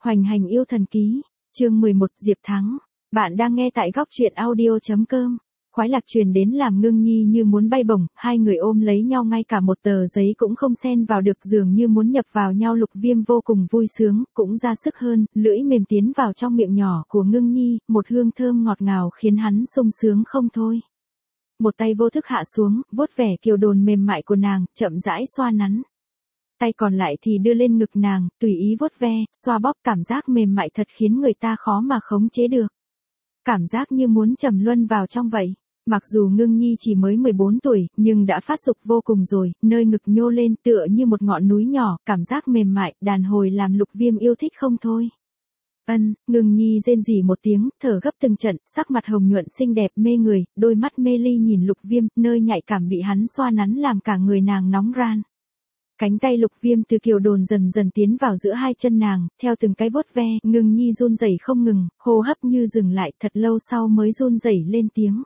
Hoành hành yêu thần ký, chương 11 Diệp Thắng. Bạn đang nghe tại góc truyện audio.com. Khoái lạc truyền đến làm Ngưng Nhi như muốn bay bổng, hai người ôm lấy nhau ngay cả một tờ giấy cũng không xen vào được, dường như muốn nhập vào nhau. Lục Viêm vô cùng vui sướng, cũng ra sức hơn, lưỡi mềm tiến vào trong miệng nhỏ của Ngưng Nhi, một hương thơm ngọt ngào khiến hắn sung sướng không thôi. Một tay vô thức hạ xuống, vuốt vẻ kiều đồn mềm mại của nàng, chậm rãi xoa nắn. Tay còn lại thì đưa lên ngực nàng, tùy ý vuốt ve, xoa bóp, cảm giác mềm mại thật khiến người ta khó mà khống chế được. Cảm giác như muốn trầm luân vào trong vậy. Mặc dù Ngưng Nhi chỉ mới 14 tuổi, nhưng đã phát dục vô cùng rồi, nơi ngực nhô lên tựa như một ngọn núi nhỏ, cảm giác mềm mại, đàn hồi làm Lục Viêm yêu thích không thôi. Ngưng Nhi rên rỉ một tiếng, thở gấp từng trận, sắc mặt hồng nhuận xinh đẹp mê người, đôi mắt mê ly nhìn Lục Viêm, nơi nhạy cảm bị hắn xoa nắn làm cả người nàng nóng ran. Cánh tay Lục Viêm từ kiều đồn dần dần tiến vào giữa hai chân nàng, theo từng cái vuốt ve, Ngưng Nhi run rẩy không ngừng, hô hấp như dừng lại, thật lâu sau mới run rẩy lên tiếng.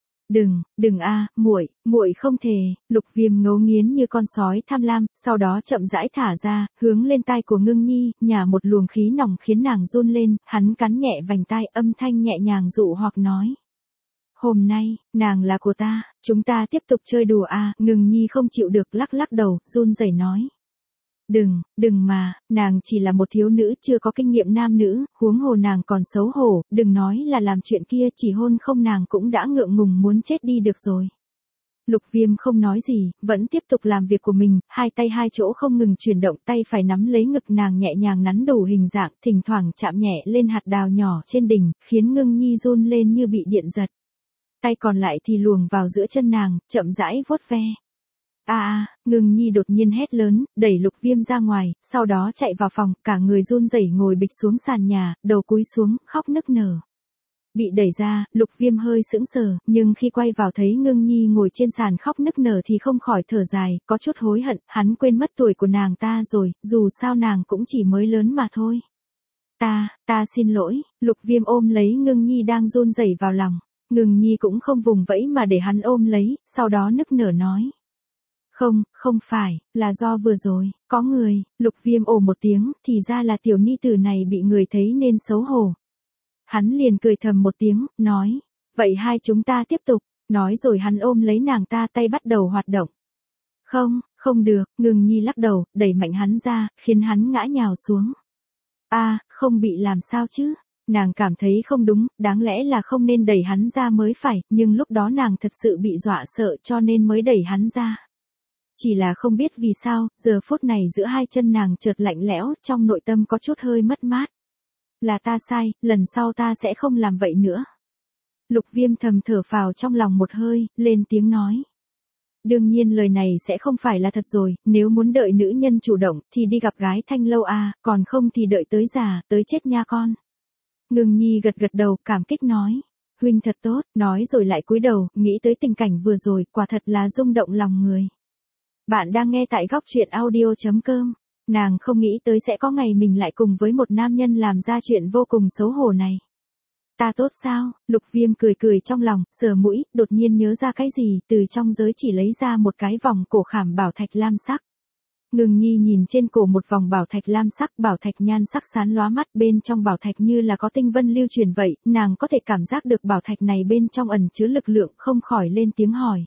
Đừng muội không thể. Lục Viêm ngấu nghiến như con sói tham lam, sau đó chậm rãi thả ra, hướng lên tai của Ngưng Nhi, nhả một luồng khí nòng khiến nàng run lên, hắn cắn nhẹ vành tai, âm thanh nhẹ nhàng dụ hoặc nói. Hôm nay, nàng là của ta, chúng ta tiếp tục chơi đùa à. Ngưng Nhi không chịu được, lắc lắc đầu, run rẩy nói. Đừng mà, nàng chỉ là một thiếu nữ chưa có kinh nghiệm nam nữ, huống hồ nàng còn xấu hổ, đừng nói là làm chuyện kia, chỉ hôn không nàng cũng đã ngượng ngùng muốn chết đi được rồi. Lục Viêm không nói gì, vẫn tiếp tục làm việc của mình, hai tay hai chỗ không ngừng chuyển động, tay phải nắm lấy ngực nàng nhẹ nhàng nắn đủ hình dạng, thỉnh thoảng chạm nhẹ lên hạt đào nhỏ trên đỉnh, khiến Ngưng Nhi run lên như bị điện giật. Tay còn lại thì luồn vào giữa chân nàng, chậm rãi vuốt ve. Ngưng Nhi đột nhiên hét lớn, đẩy Lục Viêm ra ngoài, sau đó chạy vào phòng, cả người run rẩy ngồi bịch xuống sàn nhà, đầu cúi xuống, khóc nức nở. Bị đẩy ra, Lục Viêm hơi sững sờ, nhưng khi quay vào thấy Ngưng Nhi ngồi trên sàn khóc nức nở thì không khỏi thở dài, có chút hối hận, hắn quên mất tuổi của nàng ta rồi, dù sao nàng cũng chỉ mới lớn mà thôi. Ta xin lỗi. Lục Viêm ôm lấy Ngưng Nhi đang run rẩy vào lòng. Ngưng Nhi cũng không vùng vẫy mà để hắn ôm lấy, sau đó nức nở nói. Không phải, là do vừa rồi, có người. Lục Viêm ồ một tiếng, thì ra là tiểu ni tử này bị người thấy nên xấu hổ. Hắn liền cười thầm một tiếng, nói, vậy hai chúng ta tiếp tục. Nói rồi hắn ôm lấy nàng ta, tay bắt đầu hoạt động. Không được. Ngưng Nhi lắc đầu, đẩy mạnh hắn ra, khiến hắn ngã nhào xuống. Không bị làm sao chứ? Nàng cảm thấy không đúng, đáng lẽ là không nên đẩy hắn ra mới phải, nhưng lúc đó nàng thật sự bị dọa sợ cho nên mới đẩy hắn ra. Chỉ là không biết vì sao, giờ phút này giữa hai chân nàng chợt lạnh lẽo, trong nội tâm có chút hơi mất mát. Là ta sai, lần sau ta sẽ không làm vậy nữa. Lục Viêm thầm thở phào trong lòng một hơi, lên tiếng nói. Đương nhiên lời này sẽ không phải là thật rồi, nếu muốn đợi nữ nhân chủ động thì đi gặp gái thanh lâu còn không thì đợi tới già, tới chết nha con. Ngưng Nhi gật đầu, cảm kích nói. Huynh thật tốt, nói rồi lại cúi đầu, nghĩ tới tình cảnh vừa rồi, quả thật là rung động lòng người. Bạn đang nghe tại góc truyện audio.com. Nàng không nghĩ tới sẽ có ngày mình lại cùng với một nam nhân làm ra chuyện vô cùng xấu hổ này. Ta tốt sao? Lục Viêm cười trong lòng, sờ mũi, đột nhiên nhớ ra cái gì, từ trong giới chỉ lấy ra một cái vòng cổ khảm bảo thạch lam sắc. Ngưng Nhi nhìn trên cổ một vòng bảo thạch lam sắc, bảo thạch nhan sắc sáng lóa mắt, bên trong bảo thạch như là có tinh vân lưu truyền vậy, nàng có thể cảm giác được bảo thạch này bên trong ẩn chứa lực lượng, không khỏi lên tiếng hỏi.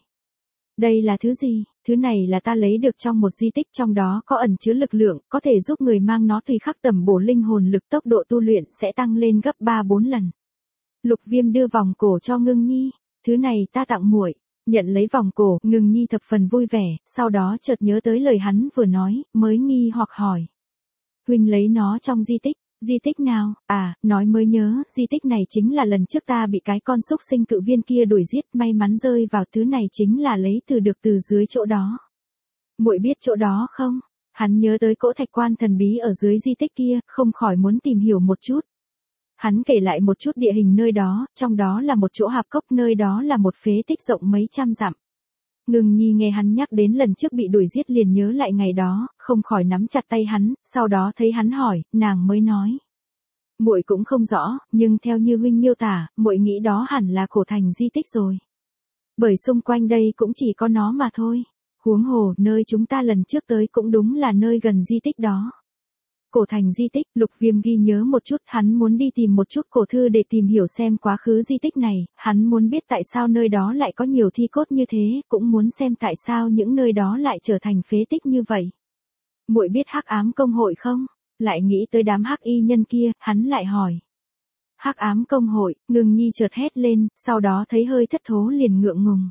Đây là thứ gì? Thứ này là ta lấy được trong một di tích, trong đó có ẩn chứa lực lượng, có thể giúp người mang nó tùy khắc tầm bổ linh hồn lực, tốc độ tu luyện sẽ tăng lên gấp 3-4 lần. Lục Viêm đưa vòng cổ cho Ngưng Nhi, thứ này ta tặng muội. Nhận lấy vòng cổ, Ngưng Nhi thập phần vui vẻ, sau đó chợt nhớ tới lời hắn vừa nói, mới nghi hoặc hỏi. Huynh lấy nó trong di tích nào? Nói mới nhớ, di tích này chính là lần trước ta bị cái con xúc sinh cự viên kia đuổi giết, may mắn rơi vào, thứ này chính là lấy từ dưới chỗ đó. Muội biết chỗ đó không? Hắn nhớ tới cỗ thạch quan thần bí ở dưới di tích kia, không khỏi muốn tìm hiểu một chút. Hắn kể lại một chút địa hình nơi đó, trong đó là một chỗ hạp cốc, nơi đó là một phế tích rộng mấy trăm dặm. Ngưng Nhi nghe hắn nhắc đến lần trước bị đuổi giết liền nhớ lại ngày đó, không khỏi nắm chặt tay hắn, sau đó thấy hắn hỏi, nàng mới nói. Muội cũng không rõ, nhưng theo như huynh miêu tả, muội nghĩ đó hẳn là cổ thành di tích rồi. Bởi xung quanh đây cũng chỉ có nó mà thôi. Huống hồ, nơi chúng ta lần trước tới cũng đúng là nơi gần di tích đó. cổ thành di tích, Lục Viêm ghi nhớ một chút, hắn muốn đi tìm một chút cổ thư để tìm hiểu xem quá khứ di tích này, hắn muốn biết tại sao nơi đó lại có nhiều thi cốt như thế, cũng muốn xem tại sao những nơi đó lại trở thành phế tích như vậy. Muội biết Hắc Ám Công hội không? Lại nghĩ tới đám hắc y nhân kia, hắn lại hỏi. Hắc Ám Công hội, Ngưng Nhi chợt hét lên, sau đó thấy hơi thất thố liền ngượng ngùng.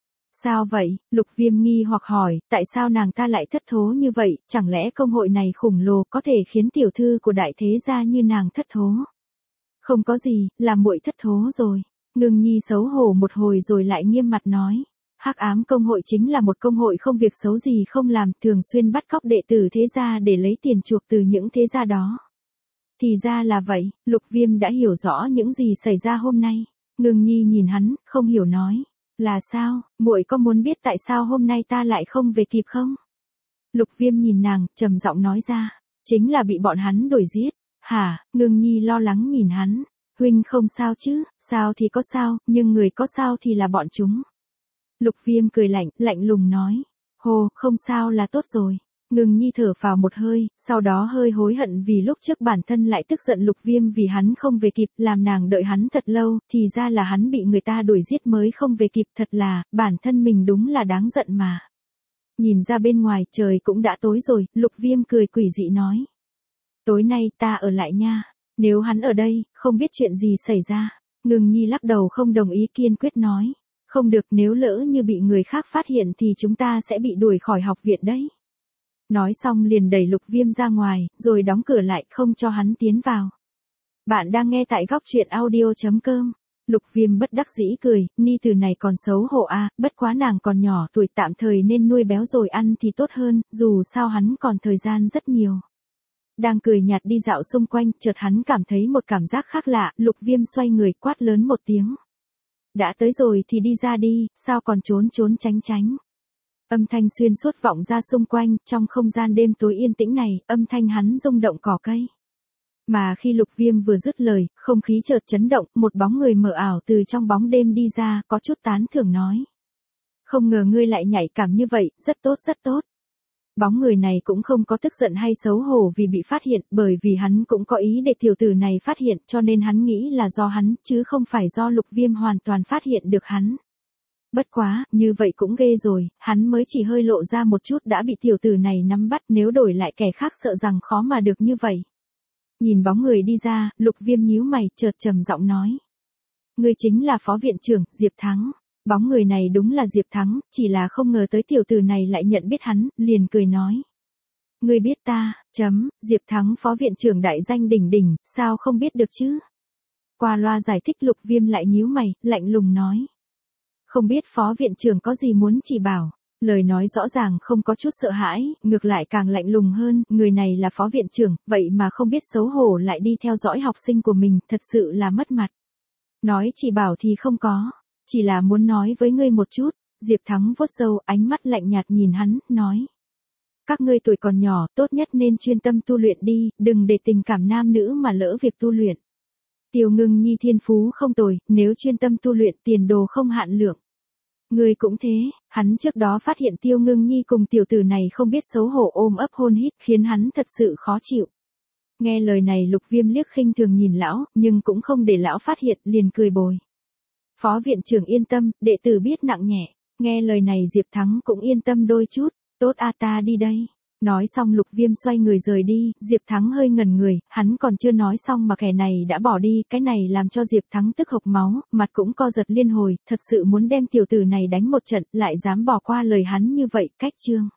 Sao vậy? Lục Viêm nghi hoặc hỏi, tại sao nàng ta lại thất thố như vậy, chẳng lẽ công hội này khổng lồ có thể khiến tiểu thư của đại thế gia như nàng thất thố? Không có gì, là muội thất thố rồi. Ngưng Nhi xấu hổ một hồi rồi lại nghiêm mặt nói. Hắc Ám Công hội chính là một công hội không việc xấu gì không làm, thường xuyên bắt cóc đệ tử thế gia để lấy tiền chuộc từ những thế gia đó. Thì ra là vậy, Lục Viêm đã hiểu rõ những gì xảy ra hôm nay. Ngưng Nhi nhìn hắn, không hiểu nói. Là sao, muội có muốn biết tại sao hôm nay ta lại không về kịp không? Lục Viêm nhìn nàng, trầm giọng nói ra. Chính là bị bọn hắn đuổi giết. Hả? Ngưng Nhi lo lắng nhìn hắn. Huynh không sao chứ, sao thì có sao, nhưng người có sao thì là bọn chúng. Lục Viêm cười lạnh, lạnh lùng nói. Hồ, không sao là tốt rồi. Ngưng Nhi thở phào một hơi, sau đó hơi hối hận vì lúc trước bản thân lại tức giận Lục Viêm vì hắn không về kịp, làm nàng đợi hắn thật lâu, thì ra là hắn bị người ta đuổi giết mới không về kịp, thật là, bản thân mình đúng là đáng giận mà. Nhìn ra bên ngoài, trời cũng đã tối rồi, Lục Viêm cười quỷ dị nói. Tối nay ta ở lại nha, nếu hắn ở đây, không biết chuyện gì xảy ra. Ngưng Nhi lắc đầu không đồng ý kiên quyết nói. Không được, nếu lỡ như bị người khác phát hiện thì chúng ta sẽ bị đuổi khỏi học viện đấy. Nói xong liền đẩy Lục Viêm ra ngoài, rồi đóng cửa lại không cho hắn tiến vào. Bạn đang nghe tại góc truyện audio.com. Lục Viêm bất đắc dĩ cười, Ni từ này còn xấu hổ à, bất quá nàng còn nhỏ tuổi tạm thời nên nuôi béo rồi ăn thì tốt hơn, dù sao hắn còn thời gian rất nhiều. Đang cười nhạt đi dạo xung quanh, chợt hắn cảm thấy một cảm giác khác lạ, Lục Viêm xoay người quát lớn một tiếng. Đã tới rồi thì đi ra đi, sao còn trốn trốn tránh tránh. Âm thanh xuyên suốt vọng ra xung quanh, trong không gian đêm tối yên tĩnh này, âm thanh hắn rung động cỏ cây. Mà khi Lục Viêm vừa dứt lời, không khí chợt chấn động, một bóng người mờ ảo từ trong bóng đêm đi ra, có chút tán thưởng nói. Không ngờ ngươi lại nhạy cảm như vậy, rất tốt rất tốt. Bóng người này cũng không có tức giận hay xấu hổ vì bị phát hiện, bởi vì hắn cũng có ý để tiểu tử này phát hiện, cho nên hắn nghĩ là do hắn, chứ không phải do Lục Viêm hoàn toàn phát hiện được hắn. Bất quá, như vậy cũng ghê rồi, hắn mới chỉ hơi lộ ra một chút đã bị tiểu tử này nắm bắt, nếu đổi lại kẻ khác sợ rằng khó mà được như vậy. Nhìn bóng người đi ra, Lục Viêm nhíu mày, chợt trầm giọng nói. Ngươi chính là phó viện trưởng, Diệp Thắng. Bóng người này đúng là Diệp Thắng, chỉ là không ngờ tới tiểu tử này lại nhận biết hắn, liền cười nói. Ngươi biết ta, Diệp Thắng phó viện trưởng đại danh đỉnh đỉnh, sao không biết được chứ? Qua loa giải thích Lục Viêm lại nhíu mày, lạnh lùng nói. Không biết phó viện trưởng có gì muốn chỉ bảo. Lời nói rõ ràng không có chút sợ hãi, ngược lại càng lạnh lùng hơn, người này là phó viện trưởng, vậy mà không biết xấu hổ lại đi theo dõi học sinh của mình, thật sự là mất mặt. Nói chỉ bảo thì không có, chỉ là muốn nói với ngươi một chút. Diệp Thắng vuốt râu, ánh mắt lạnh nhạt nhìn hắn, nói. Các ngươi tuổi còn nhỏ, tốt nhất nên chuyên tâm tu luyện đi, đừng để tình cảm nam nữ mà lỡ việc tu luyện. Tiêu Ngưng Nhi thiên phú không tồi, nếu chuyên tâm tu luyện tiền đồ không hạn lượng. Ngươi cũng thế, hắn trước đó phát hiện Tiêu Ngưng Nhi cùng tiểu tử này không biết xấu hổ ôm ấp hôn hít, khiến hắn thật sự khó chịu. Nghe lời này Lục Viêm liếc khinh thường nhìn lão, nhưng cũng không để lão phát hiện, liền cười bồi. Phó viện trưởng yên tâm, đệ tử biết nặng nhẹ. Nghe lời này Diệp Thắng cũng yên tâm đôi chút, tốt a ta đi đây. Nói xong Lục Viêm xoay người rời đi, Diệp Thắng hơi ngẩn người, hắn còn chưa nói xong mà kẻ này đã bỏ đi, cái này làm cho Diệp Thắng tức hộc máu, mặt cũng co giật liên hồi, thật sự muốn đem tiểu tử này đánh một trận, lại dám bỏ qua lời hắn như vậy, cách chương.